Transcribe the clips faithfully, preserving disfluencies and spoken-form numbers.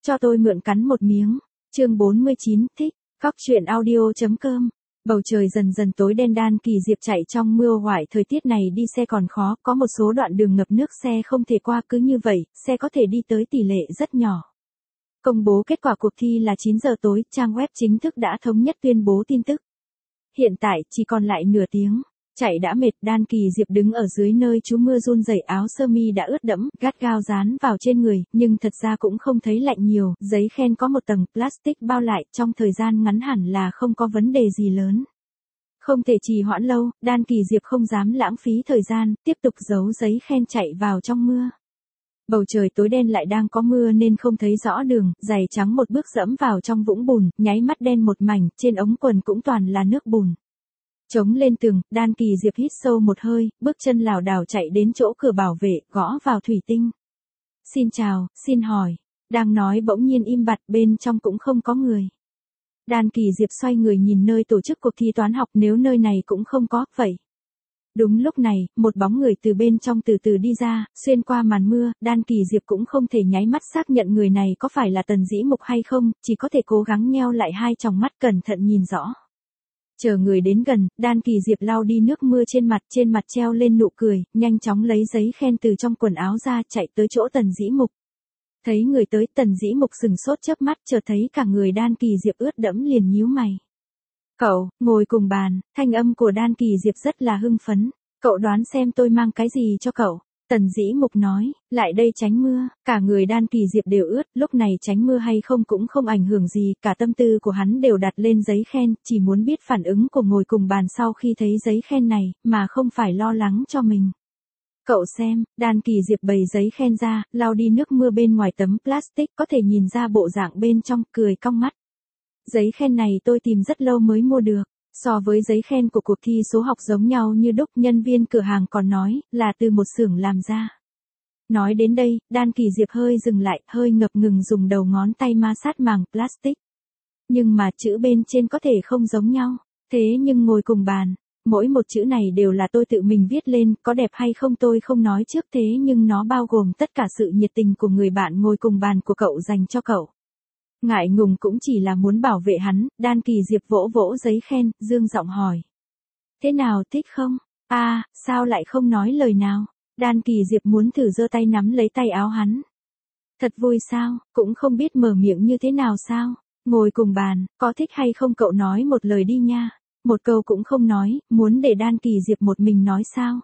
Cho tôi mượn cắn một miếng. Chương bốn mươi chín, thích. Cóc truyện audio.com. Bầu trời dần dần tối đen, Đan Kỳ Diệp chạy trong mưa hoài, thời tiết này đi xe còn khó, có một số đoạn đường ngập nước xe không thể qua, cứ như vậy, xe có thể đi tới tỷ lệ rất nhỏ. Công bố kết quả cuộc thi là chín giờ tối, trang web chính thức đã thống nhất tuyên bố tin tức. Hiện tại, chỉ còn lại nửa tiếng. Chạy đã mệt, Đan Kỳ Diệp đứng ở dưới nơi trú mưa run rẩy, áo sơ mi đã ướt đẫm, gắt gao dán vào trên người, nhưng thật ra cũng không thấy lạnh nhiều, giấy khen có một tầng plastic bao lại, trong thời gian ngắn hẳn là không có vấn đề gì lớn. Không thể trì hoãn lâu, Đan Kỳ Diệp không dám lãng phí thời gian, tiếp tục giấu giấy khen chạy vào trong mưa. Bầu trời tối đen lại đang có mưa nên không thấy rõ đường, giày trắng một bước dẫm vào trong vũng bùn, nháy mắt đen một mảnh, trên ống quần cũng toàn là nước bùn. Chống lên tường, Đan Kỳ Diệp hít sâu một hơi, bước chân lảo đảo chạy đến chỗ cửa bảo vệ, gõ vào thủy tinh. Xin chào, xin hỏi. Đang nói bỗng nhiên im bặt, bên trong cũng không có người. Đan Kỳ Diệp xoay người nhìn nơi tổ chức cuộc thi toán học, nếu nơi này cũng không có, vậy. Đúng lúc này, một bóng người từ bên trong từ từ đi ra, xuyên qua màn mưa, Đan Kỳ Diệp cũng không thể nháy mắt xác nhận người này có phải là Tần Dĩ Mục hay không, chỉ có thể cố gắng nheo lại hai tròng mắt cẩn thận nhìn rõ. Chờ người đến gần, Đan Kỳ Diệp lau đi nước mưa trên mặt, trên mặt treo lên nụ cười, nhanh chóng lấy giấy khen từ trong quần áo ra, chạy tới chỗ Tần Dĩ Mục. Thấy người tới, Tần Dĩ Mục sừng sốt chớp mắt, chợt thấy cả người Đan Kỳ Diệp ướt đẫm liền nhíu mày. Cậu, ngồi cùng bàn, thanh âm của Đan Kỳ Diệp rất là hưng phấn. Cậu đoán xem tôi mang cái gì cho cậu? Tần Dĩ Mục nói, lại đây tránh mưa. Cả người Đan Kỳ Diệp đều ướt, lúc này tránh mưa hay không cũng không ảnh hưởng gì, cả tâm tư của hắn đều đặt lên giấy khen, chỉ muốn biết phản ứng của ngồi cùng bàn sau khi thấy giấy khen này, mà không phải lo lắng cho mình. Cậu xem, Đan Kỳ Diệp bày giấy khen ra, lau đi nước mưa bên ngoài tấm plastic, có thể nhìn ra bộ dạng bên trong, cười cong mắt. Giấy khen này tôi tìm rất lâu mới mua được. So với giấy khen của cuộc thi số học giống nhau như đúc, nhân viên cửa hàng còn nói, là từ một xưởng làm ra. Nói đến đây, Đan Kỳ Diệp hơi dừng lại, hơi ngập ngừng dùng đầu ngón tay ma sát màng plastic. Nhưng mà chữ bên trên có thể không giống nhau. Thế nhưng ngồi cùng bàn, mỗi một chữ này đều là tôi tự mình viết lên, có đẹp hay không tôi không nói trước, thế nhưng nó bao gồm tất cả sự nhiệt tình của người bạn ngồi cùng bàn của cậu dành cho cậu. Ngại ngùng cũng chỉ là muốn bảo vệ hắn, Đan Kỳ Diệp vỗ vỗ giấy khen, dương giọng hỏi. Thế nào, thích không? A, à, sao lại không nói lời nào? Đan Kỳ Diệp muốn thử giơ tay nắm lấy tay áo hắn. Thật vui sao, cũng không biết mở miệng như thế nào sao? Ngồi cùng bàn, có thích hay không cậu nói một lời đi nha. Một câu cũng không nói, muốn để Đan Kỳ Diệp một mình nói sao?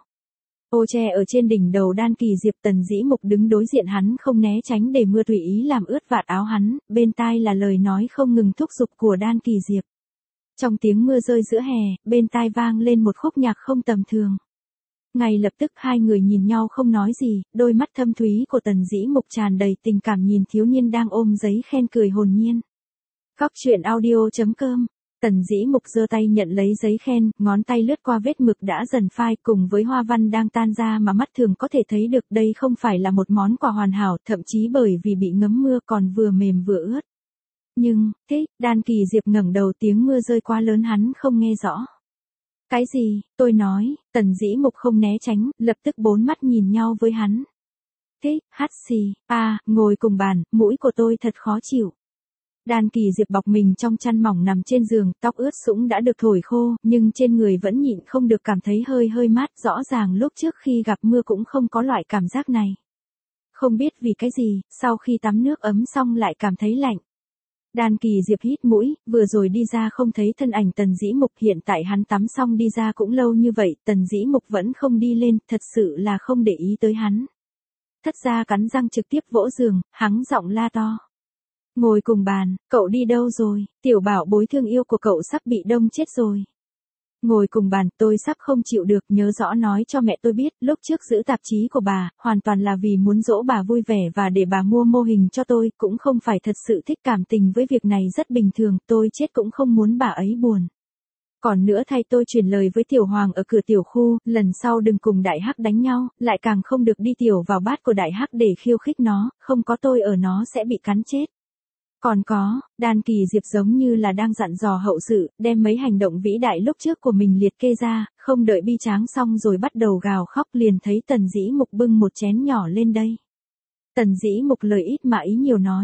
Ô che ở trên đỉnh đầu Đan Kỳ Diệp, Tần Dĩ Mục đứng đối diện hắn không né tránh để mưa tùy ý làm ướt vạt áo hắn, bên tai là lời nói không ngừng thúc giục của Đan Kỳ Diệp. Trong tiếng mưa rơi giữa hè, bên tai vang lên một khúc nhạc không tầm thường. Ngay lập tức hai người nhìn nhau không nói gì, đôi mắt thâm thúy của Tần Dĩ Mục tràn đầy tình cảm nhìn thiếu niên đang ôm giấy khen cười hồn nhiên. Cóc truyện audio.com. Tần Dĩ Mục giơ tay nhận lấy giấy khen, ngón tay lướt qua vết mực đã dần phai cùng với hoa văn đang tan ra mà mắt thường có thể thấy được đây không phải là một món quà hoàn hảo, thậm chí bởi vì bị ngấm mưa còn vừa mềm vừa ướt. Nhưng, thế, Đan Kỳ Diệp ngẩng đầu, tiếng mưa rơi quá lớn hắn không nghe rõ. Cái gì, tôi nói, Tần Dĩ Mục không né tránh, lập tức bốn mắt nhìn nhau với hắn. Thế, hát xì, à, ngồi cùng bàn, mũi của tôi thật khó chịu. Đan Kỳ Diệp bọc mình trong chăn mỏng nằm trên giường, tóc ướt sũng đã được thổi khô, nhưng trên người vẫn nhịn không được cảm thấy hơi hơi mát, rõ ràng lúc trước khi gặp mưa cũng không có loại cảm giác này. Không biết vì cái gì, sau khi tắm nước ấm xong lại cảm thấy lạnh. Đan Kỳ Diệp hít mũi, vừa rồi đi ra không thấy thân ảnh Tần Dĩ Mục, hiện tại hắn tắm xong đi ra cũng lâu như vậy, Tần Dĩ Mục vẫn không đi lên, thật sự là không để ý tới hắn. Thất ra cắn răng trực tiếp vỗ giường, hắng giọng la to. Ngồi cùng bàn, cậu đi đâu rồi? Tiểu bảo bối thương yêu của cậu sắp bị đông chết rồi. Ngồi cùng bàn, tôi sắp không chịu được, nhớ rõ nói cho mẹ tôi biết, lúc trước giữ tạp chí của bà, hoàn toàn là vì muốn dỗ bà vui vẻ và để bà mua mô hình cho tôi, cũng không phải thật sự thích, cảm tình với việc này rất bình thường, tôi chết cũng không muốn bà ấy buồn. Còn nữa thay tôi truyền lời với Tiểu Hoàng ở cửa tiểu khu, lần sau đừng cùng Đại Hắc đánh nhau, lại càng không được đi tiểu vào bát của Đại Hắc để khiêu khích nó, không có tôi ở nó sẽ bị cắn chết. Còn có, Đan Kỳ Diệp giống như là đang dặn dò hậu sự, đem mấy hành động vĩ đại lúc trước của mình liệt kê ra, không đợi bi tráng xong rồi bắt đầu gào khóc, liền thấy Tần Dĩ Mục bưng một chén nhỏ lên đây. Tần Dĩ Mục lời ít mà ý nhiều nói,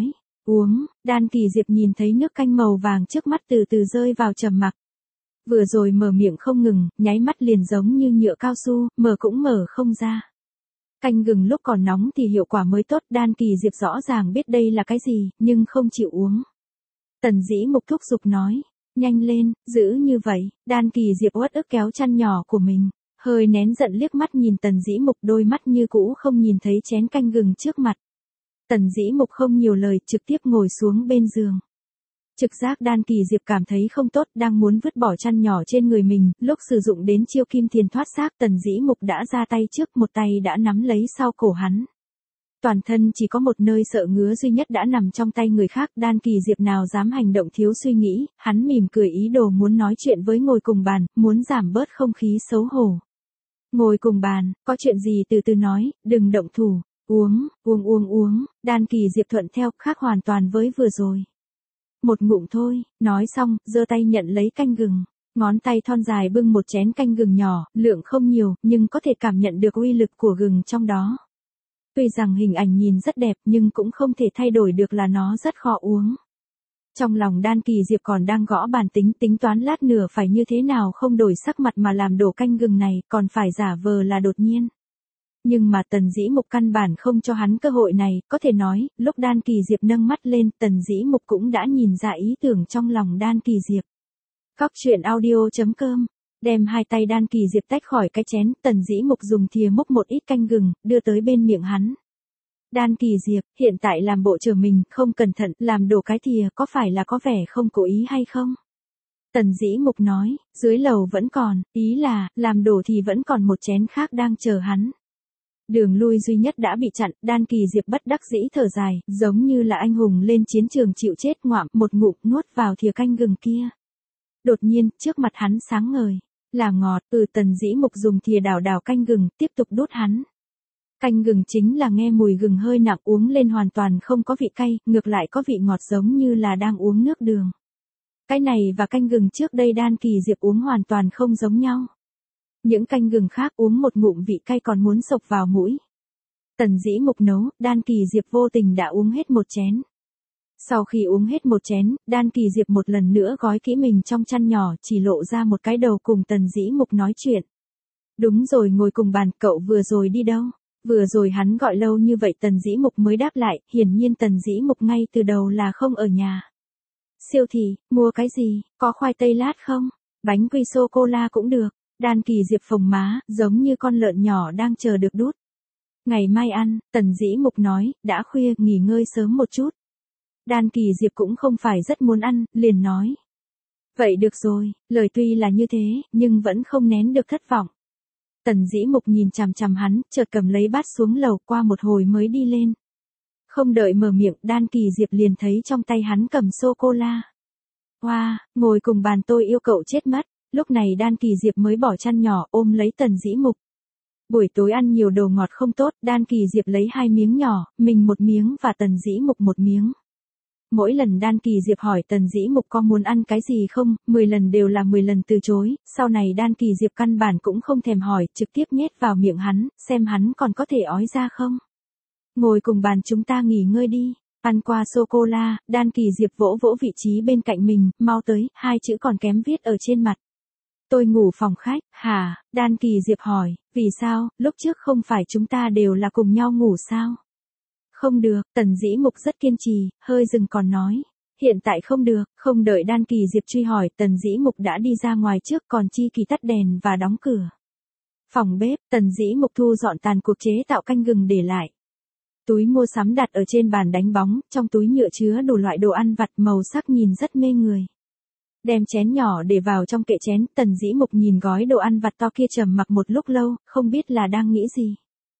Uống, Đan Kỳ Diệp nhìn thấy nước canh màu vàng trước mắt từ từ rơi vào trầm mặc. Vừa rồi mở miệng không ngừng, nháy mắt liền giống như nhựa cao su, mở cũng mở không ra. Canh gừng lúc còn nóng thì hiệu quả mới tốt, Đan Kỳ Diệp rõ ràng biết đây là cái gì, nhưng không chịu uống. Tần Dĩ Mục thúc giục nói, nhanh lên, giữ như vậy, Đan Kỳ Diệp uất ức kéo chăn nhỏ của mình, hơi nén giận liếc mắt nhìn Tần Dĩ Mục, đôi mắt như cũ không nhìn thấy chén canh gừng trước mặt. Tần Dĩ Mục không nhiều lời, trực tiếp ngồi xuống bên giường. Trực giác Đan Kỳ Diệp cảm thấy không tốt, đang muốn vứt bỏ chăn nhỏ trên người mình, lúc sử dụng đến chiêu kim thiền thoát xác, Tần Dĩ Mục đã ra tay trước, một tay đã nắm lấy sau cổ hắn. Toàn thân chỉ có một nơi sợ ngứa duy nhất đã nằm trong tay người khác, Đan Kỳ Diệp nào dám hành động thiếu suy nghĩ, hắn mỉm cười ý đồ muốn nói chuyện với ngồi cùng bàn, muốn giảm bớt không khí xấu hổ. Ngồi cùng bàn, có chuyện gì từ từ nói, đừng động thủ, uống, uống uống uống, Đan Kỳ Diệp thuận theo, khác hoàn toàn với vừa rồi. Một ngụm thôi, nói xong, giơ tay nhận lấy canh gừng, ngón tay thon dài bưng một chén canh gừng nhỏ, lượng không nhiều, nhưng có thể cảm nhận được uy lực của gừng trong đó. Tuy rằng hình ảnh nhìn rất đẹp nhưng cũng không thể thay đổi được là nó rất khó uống. Trong lòng Đan Kỳ Diệp còn đang gõ bàn tính tính toán lát nữa phải như thế nào không đổi sắc mặt mà làm đổ canh gừng này, còn phải giả vờ là đột nhiên. Nhưng mà Tần Dĩ Mục căn bản không cho hắn cơ hội này, có thể nói, lúc Đan Kỳ Diệp nâng mắt lên, Tần Dĩ Mục cũng đã nhìn ra ý tưởng trong lòng Đan Kỳ Diệp. Cóc truyện audio chấm com, đem hai tay Đan Kỳ Diệp tách khỏi cái chén, Tần Dĩ Mục dùng thìa múc một ít canh gừng, đưa tới bên miệng hắn. Đan Kỳ Diệp, hiện tại làm bộ chờ mình, không cẩn thận, làm đổ cái thìa, có phải là có vẻ không cố ý hay không? Tần Dĩ Mục nói, dưới lầu vẫn còn, ý là, làm đổ thì vẫn còn một chén khác đang chờ hắn. Đường lui duy nhất đã bị chặn, Đan Kỳ Diệp bất đắc dĩ thở dài, giống như là anh hùng lên chiến trường chịu chết, ngoạm một ngụm nuốt vào thìa canh gừng kia. Đột nhiên, trước mặt hắn sáng ngời, là ngọt, từ Tần Dĩ Mục dùng thìa đảo đảo canh gừng, tiếp tục đút hắn. Canh gừng chính là nghe mùi gừng hơi nặng, uống lên hoàn toàn không có vị cay, ngược lại có vị ngọt giống như là đang uống nước đường. Cái này và canh gừng trước đây Đan Kỳ Diệp uống hoàn toàn không giống nhau. Những canh gừng khác uống một ngụm vị cay còn muốn xộc vào mũi. Tần Dĩ Mục nấu, Đan Kỳ Diệp vô tình đã uống hết một chén. Sau khi uống hết một chén, Đan Kỳ Diệp một lần nữa gói kỹ mình trong chăn nhỏ, chỉ lộ ra một cái đầu cùng Tần Dĩ Mục nói chuyện. Đúng rồi, ngồi cùng bàn, cậu vừa rồi đi đâu? Vừa rồi hắn gọi lâu như vậy Tần Dĩ Mục mới đáp lại, hiển nhiên Tần Dĩ Mục ngay từ đầu là không ở nhà. Siêu thị, mua cái gì, có khoai tây lát không? Bánh quy sô-cô-la cũng được. Đan Kỳ Diệp phồng má, giống như con lợn nhỏ đang chờ được đút. Ngày mai ăn, Tần Dĩ Mục nói, đã khuya, nghỉ ngơi sớm một chút. Đan Kỳ Diệp cũng không phải rất muốn ăn, liền nói. Vậy được rồi, lời tuy là như thế, nhưng vẫn không nén được thất vọng. Tần Dĩ Mục nhìn chằm chằm hắn, chợt cầm lấy bát xuống lầu, qua một hồi mới đi lên. Không đợi mở miệng, Đan Kỳ Diệp liền thấy trong tay hắn cầm sô-cô-la. Hoa, wow, ngồi cùng bàn tôi yêu cậu chết mất. Lúc này Đan Kỳ Diệp mới bỏ chăn nhỏ, ôm lấy Tần Dĩ Mục. Buổi tối ăn nhiều đồ ngọt không tốt, Đan Kỳ Diệp lấy hai miếng nhỏ, mình một miếng và Tần Dĩ Mục một miếng. Mỗi lần Đan Kỳ Diệp hỏi Tần Dĩ Mục có muốn ăn cái gì không, mười lần đều là mười lần từ chối, sau này Đan Kỳ Diệp căn bản cũng không thèm hỏi, trực tiếp nhét vào miệng hắn, xem hắn còn có thể ói ra không. Ngồi cùng bàn chúng ta nghỉ ngơi đi. Ăn qua sô-cô-la, Đan Kỳ Diệp vỗ vỗ vị trí bên cạnh mình, mau tới, hai chữ còn kém viết ở trên mặt. Tôi ngủ phòng khách, hả? Đan Kỳ Diệp hỏi, vì sao, lúc trước không phải chúng ta đều là cùng nhau ngủ sao? Không được, Tần Dĩ Mục rất kiên trì, hơi dừng còn nói. Hiện tại không được, không đợi Đan Kỳ Diệp truy hỏi, Tần Dĩ Mục đã đi ra ngoài trước, còn Chi Kỳ tắt đèn và đóng cửa. Phòng bếp, Tần Dĩ Mục thu dọn tàn cuộc chế tạo canh gừng để lại. Túi mua sắm đặt ở trên bàn đánh bóng, trong túi nhựa chứa đủ loại đồ ăn vặt, màu sắc nhìn rất mê người. Đem chén nhỏ để vào trong kệ chén, Tần Dĩ Mục nhìn gói đồ ăn vặt to kia trầm mặc một lúc lâu, không biết là đang nghĩ gì.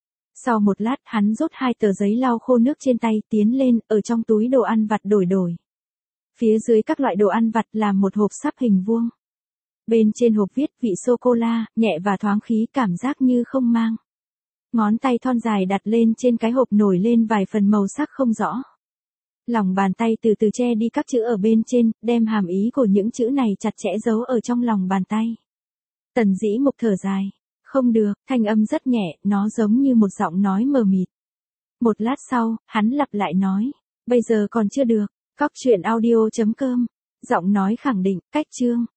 Sau một lát, hắn rút hai tờ giấy lau khô nước trên tay, tiến lên, ở trong túi đồ ăn vặt đổi đổi. Phía dưới các loại đồ ăn vặt là một hộp sáp hình vuông. Bên trên hộp viết vị sô-cô-la, nhẹ và thoáng khí, cảm giác như không mang. Ngón tay thon dài đặt lên trên cái hộp nổi lên vài phần màu sắc không rõ. Lòng bàn tay từ từ che đi các chữ ở bên trên, đem hàm ý của những chữ này chặt chẽ giấu ở trong lòng bàn tay. Tần Dĩ Mục thở dài. Không được, thanh âm rất nhẹ, nó giống như một giọng nói mờ mịt. Một lát sau, hắn lặp lại nói. Bây giờ còn chưa được. Cóc truyện audio chấm com. Giọng nói khẳng định, cách chương.